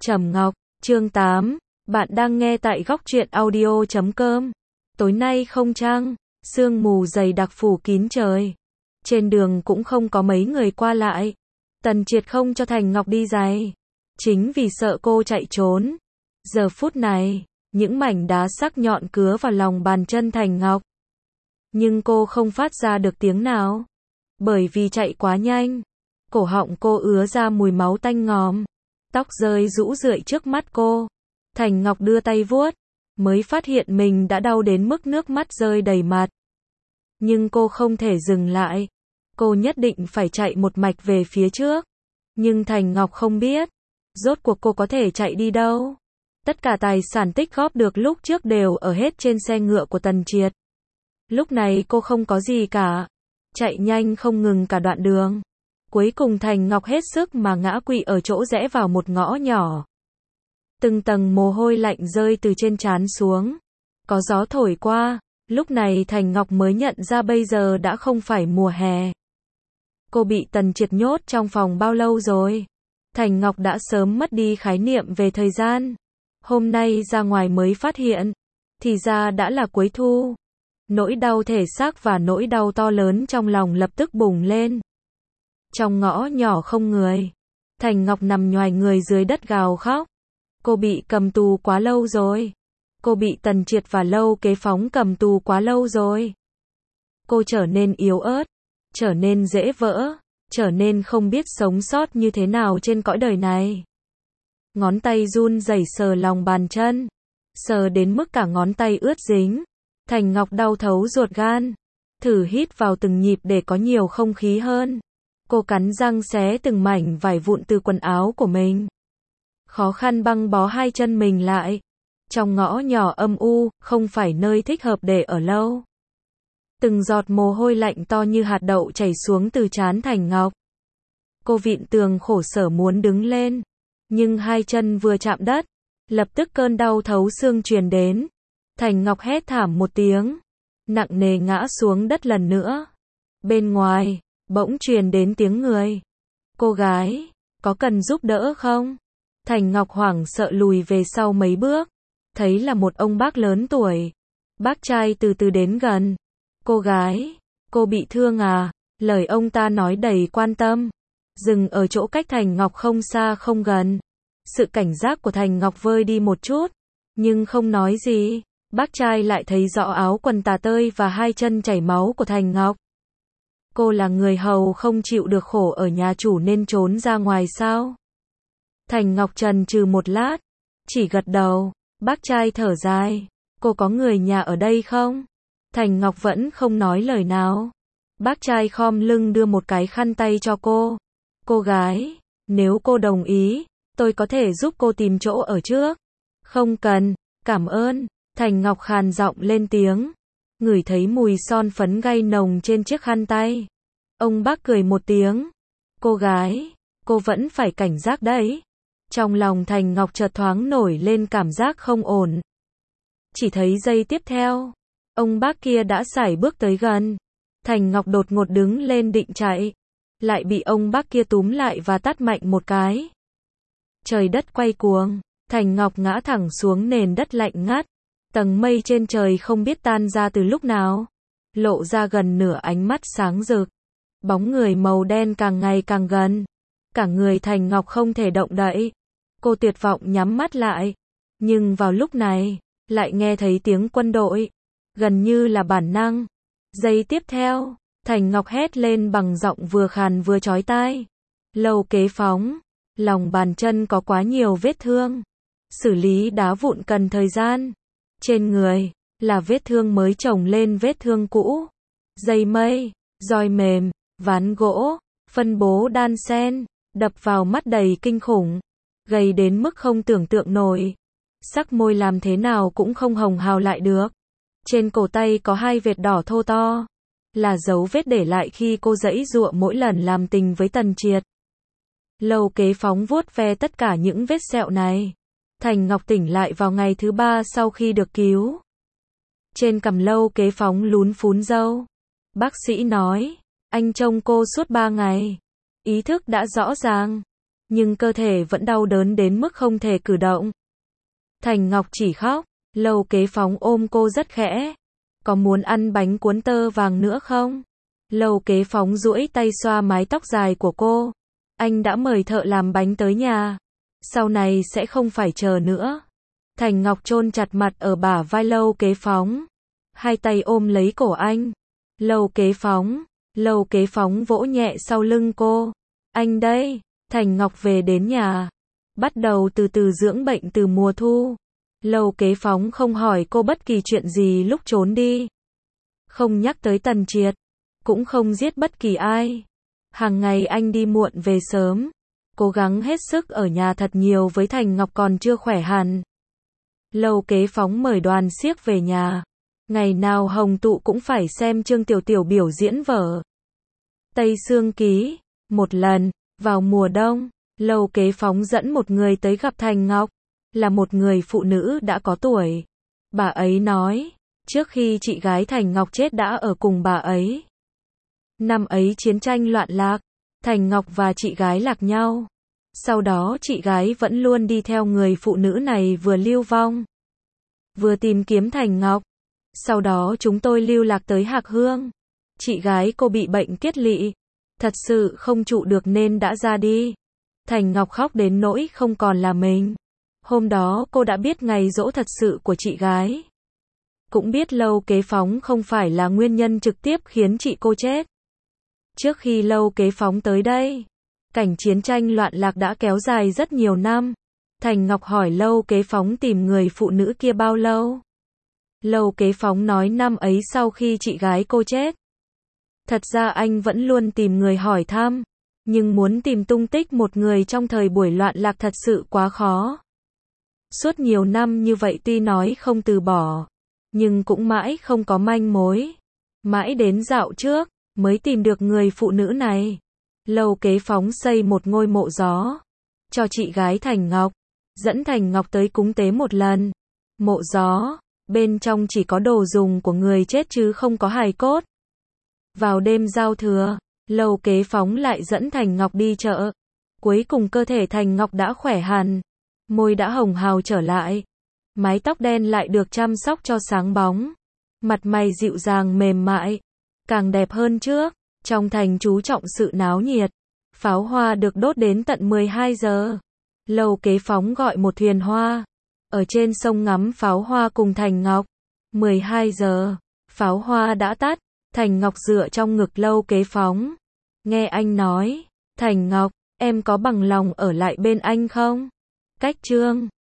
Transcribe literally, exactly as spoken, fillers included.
Trầm Ngọc, chương tám, bạn đang nghe tại góc truyện audio chấm com. Tối nay không trăng, sương mù dày đặc phủ kín trời. Trên đường cũng không có mấy người qua lại. Tần Triệt không cho Thành Ngọc đi giày. Chính vì sợ cô chạy trốn. Giờ phút này, những mảnh đá sắc nhọn cứa vào lòng bàn chân Thành Ngọc. Nhưng cô không phát ra được tiếng nào. Bởi vì chạy quá nhanh. Cổ họng cô ứa ra mùi máu tanh ngòm. Tóc rơi rũ rượi trước mắt cô. Thành Ngọc đưa tay vuốt. Mới phát hiện mình đã đau đến mức nước mắt rơi đầy mặt. Nhưng cô không thể dừng lại. Cô nhất định phải chạy một mạch về phía trước. Nhưng Thành Ngọc không biết. Rốt cuộc cô có thể chạy đi đâu. Tất cả tài sản tích góp được lúc trước đều ở hết trên xe ngựa của Tần Triệt. Lúc này cô không có gì cả. Chạy nhanh không ngừng cả đoạn đường. Cuối cùng Thành Ngọc hết sức mà ngã quỵ ở chỗ rẽ vào một ngõ nhỏ. Từng tầng mồ hôi lạnh rơi từ trên trán xuống. Có gió thổi qua, lúc này Thành Ngọc mới nhận ra bây giờ đã không phải mùa hè. Cô bị Tần Triệt nhốt trong phòng bao lâu rồi? Thành Ngọc đã sớm mất đi khái niệm về thời gian. Hôm nay ra ngoài mới phát hiện, thì ra đã là cuối thu. Nỗi đau thể xác và nỗi đau to lớn trong lòng lập tức bùng lên. Trong ngõ nhỏ không người, Thành Ngọc nằm nhoài người dưới đất gào khóc. Cô bị cầm tù quá lâu rồi. Cô bị Tần Triệt và Lâu Kế Phóng cầm tù quá lâu rồi. Cô trở nên yếu ớt, trở nên dễ vỡ, trở nên không biết sống sót như thế nào trên cõi đời này. Ngón tay run rẩy sờ lòng bàn chân, sờ đến mức cả ngón tay ướt dính. Thành Ngọc đau thấu ruột gan, thử hít vào từng nhịp để có nhiều không khí hơn. Cô cắn răng xé từng mảnh vải vụn từ quần áo của mình. Khó khăn băng bó hai chân mình lại. Trong ngõ nhỏ âm u, không phải nơi thích hợp để ở lâu. Từng giọt mồ hôi lạnh to như hạt đậu chảy xuống từ trán Thành Ngọc. Cô vịn tường khổ sở muốn đứng lên. Nhưng hai chân vừa chạm đất, lập tức cơn đau thấu xương truyền đến. Thành Ngọc hét thảm một tiếng, nặng nề ngã xuống đất lần nữa. Bên ngoài, bỗng truyền đến tiếng người. Cô gái, có cần giúp đỡ không? Thành Ngọc hoảng sợ lùi về sau mấy bước. Thấy là một ông bác lớn tuổi. Bác trai từ từ đến gần. Cô gái, cô bị thương à? Lời ông ta nói đầy quan tâm. Dừng ở chỗ cách Thành Ngọc không xa không gần. Sự cảnh giác của Thành Ngọc vơi đi một chút. Nhưng không nói gì. Bác trai lại thấy rõ áo quần tả tơi và hai chân chảy máu của Thành Ngọc. Cô là người hầu không chịu được khổ ở nhà chủ nên trốn ra ngoài sao? Thành Ngọc chần chừ một lát, chỉ gật đầu. Bác trai thở dài. Cô có người nhà ở đây không? Thành Ngọc vẫn không nói lời nào. Bác trai khom lưng đưa một cái khăn tay cho cô. Cô gái, nếu cô đồng ý, tôi có thể giúp cô tìm chỗ ở trước. Không cần, cảm ơn. Thành Ngọc khàn giọng lên tiếng. Ngửi thấy mùi son phấn gay nồng trên chiếc khăn tay. Ông bác cười một tiếng. Cô gái, cô vẫn phải cảnh giác đấy. Trong lòng Thành Ngọc chợt thoáng nổi lên cảm giác không ổn. Chỉ thấy giây tiếp theo, ông bác kia đã sải bước tới gần. Thành Ngọc đột ngột đứng lên định chạy, lại bị ông bác kia túm lại và tát mạnh một cái. Trời đất quay cuồng, Thành Ngọc ngã thẳng xuống nền đất lạnh ngắt. Tầng mây trên trời không biết tan ra từ lúc nào, lộ ra gần nửa ánh mắt sáng rực. Bóng người màu đen càng ngày càng gần. Cả người Thành Ngọc không thể động đậy. Cô tuyệt vọng nhắm mắt lại. Nhưng vào lúc này, lại nghe thấy tiếng quân đội. Gần như là bản năng. Giây tiếp theo, Thành Ngọc hét lên bằng giọng vừa khàn vừa chói tai. Lâu Kế Phóng, lòng bàn chân có quá nhiều vết thương. Xử lý đá vụn cần thời gian. Trên người, là vết thương mới chồng lên vết thương cũ. Dây mây, roi mềm, ván gỗ, phân bố đan xen, đập vào mắt đầy kinh khủng. Gầy đến mức không tưởng tượng nổi. Sắc môi làm thế nào cũng không hồng hào lại được. Trên cổ tay có hai vệt đỏ thô to. Là dấu vết để lại khi cô giãy giụa mỗi lần làm tình với Tần Triệt. Lâu Kế Phóng vuốt ve tất cả những vết sẹo này. Thành Ngọc tỉnh lại vào ngày thứ ba sau khi được cứu. Trên cằm Lâu Kế Phóng lún phún râu. Bác sĩ nói, anh trông cô suốt ba ngày. Ý thức đã rõ ràng. nhưng cơ thể vẫn đau đớn đến mức không thể cử động. Thành Ngọc chỉ khóc, Lâu Kế Phóng ôm cô rất khẽ. Có muốn ăn bánh cuốn tơ vàng nữa không? Lâu Kế Phóng duỗi tay xoa mái tóc dài của cô. Anh đã mời thợ làm bánh tới nhà. Sau này sẽ không phải chờ nữa. Thành Ngọc chôn chặt mặt ở bả vai Lâu Kế Phóng. Hai tay ôm lấy cổ anh. Lâu Kế Phóng, Lâu Kế Phóng vỗ nhẹ sau lưng cô. Anh đây, Thành Ngọc về đến nhà. Bắt đầu từ từ dưỡng bệnh từ mùa thu. Lâu Kế Phóng không hỏi cô bất kỳ chuyện gì lúc trốn đi. Không nhắc tới Tần Triệt. Cũng không giết bất kỳ ai. Hàng ngày anh đi muộn về sớm. Cố gắng hết sức ở nhà thật nhiều với Thành Ngọc còn chưa khỏe hẳn. Lâu Kế Phóng mời đoàn xiếc về nhà. Ngày nào Hồng Tụ cũng phải xem Trương Tiểu Tiểu biểu diễn vở Tây Sương Ký. Một lần, vào mùa đông, Lâu Kế Phóng dẫn một người tới gặp Thành Ngọc. Là một người phụ nữ đã có tuổi. Bà ấy nói, trước khi chị gái Thành Ngọc chết đã ở cùng bà ấy. Năm ấy chiến tranh loạn lạc, Thành Ngọc và chị gái lạc nhau. Sau đó chị gái vẫn luôn đi theo người phụ nữ này vừa lưu vong, vừa tìm kiếm Thành Ngọc. Sau đó chúng tôi lưu lạc tới Hạc Hương. Chị gái cô bị bệnh kiết lỵ, thật sự không trụ được nên đã ra đi. Thành Ngọc khóc đến nỗi không còn là mình. Hôm đó cô đã biết ngày giỗ thật sự của chị gái. Cũng biết Lâu Kế Phóng không phải là nguyên nhân trực tiếp khiến chị cô chết. Trước khi Lâu Kế Phóng tới đây, cảnh chiến tranh loạn lạc đã kéo dài rất nhiều năm. Thành Ngọc hỏi Lâu Kế Phóng tìm người phụ nữ kia bao lâu. Lâu Kế Phóng nói năm ấy sau khi chị gái cô chết. Thật ra anh vẫn luôn tìm người hỏi thăm, nhưng muốn tìm tung tích một người trong thời buổi loạn lạc thật sự quá khó. Suốt nhiều năm như vậy tuy nói không từ bỏ, nhưng cũng mãi không có manh mối. Mãi đến dạo trước, mới tìm được người phụ nữ này. Lâu Kế Phóng xây một ngôi mộ gió cho chị gái Thành Ngọc, dẫn Thành Ngọc tới cúng tế một lần. Mộ gió, bên trong chỉ có đồ dùng của người chết chứ không có hài cốt. Vào đêm giao thừa, Lâu Kế Phóng lại dẫn Thành Ngọc đi chợ. Cuối cùng cơ thể Thành Ngọc đã khỏe hẳn, môi đã hồng hào trở lại, mái tóc đen lại được chăm sóc cho sáng bóng, mặt mày dịu dàng mềm mại, càng đẹp hơn trước. Trong thành chú trọng sự náo nhiệt, pháo hoa được đốt đến tận mười hai giờ. Lâu Kế Phóng gọi một thuyền hoa, ở trên sông ngắm pháo hoa cùng Thành Ngọc. mười hai giờ, pháo hoa đã tắt, Thành Ngọc dựa trong ngực Lâu Kế Phóng. Nghe anh nói, Thành Ngọc, em có bằng lòng ở lại bên anh không? Cách chương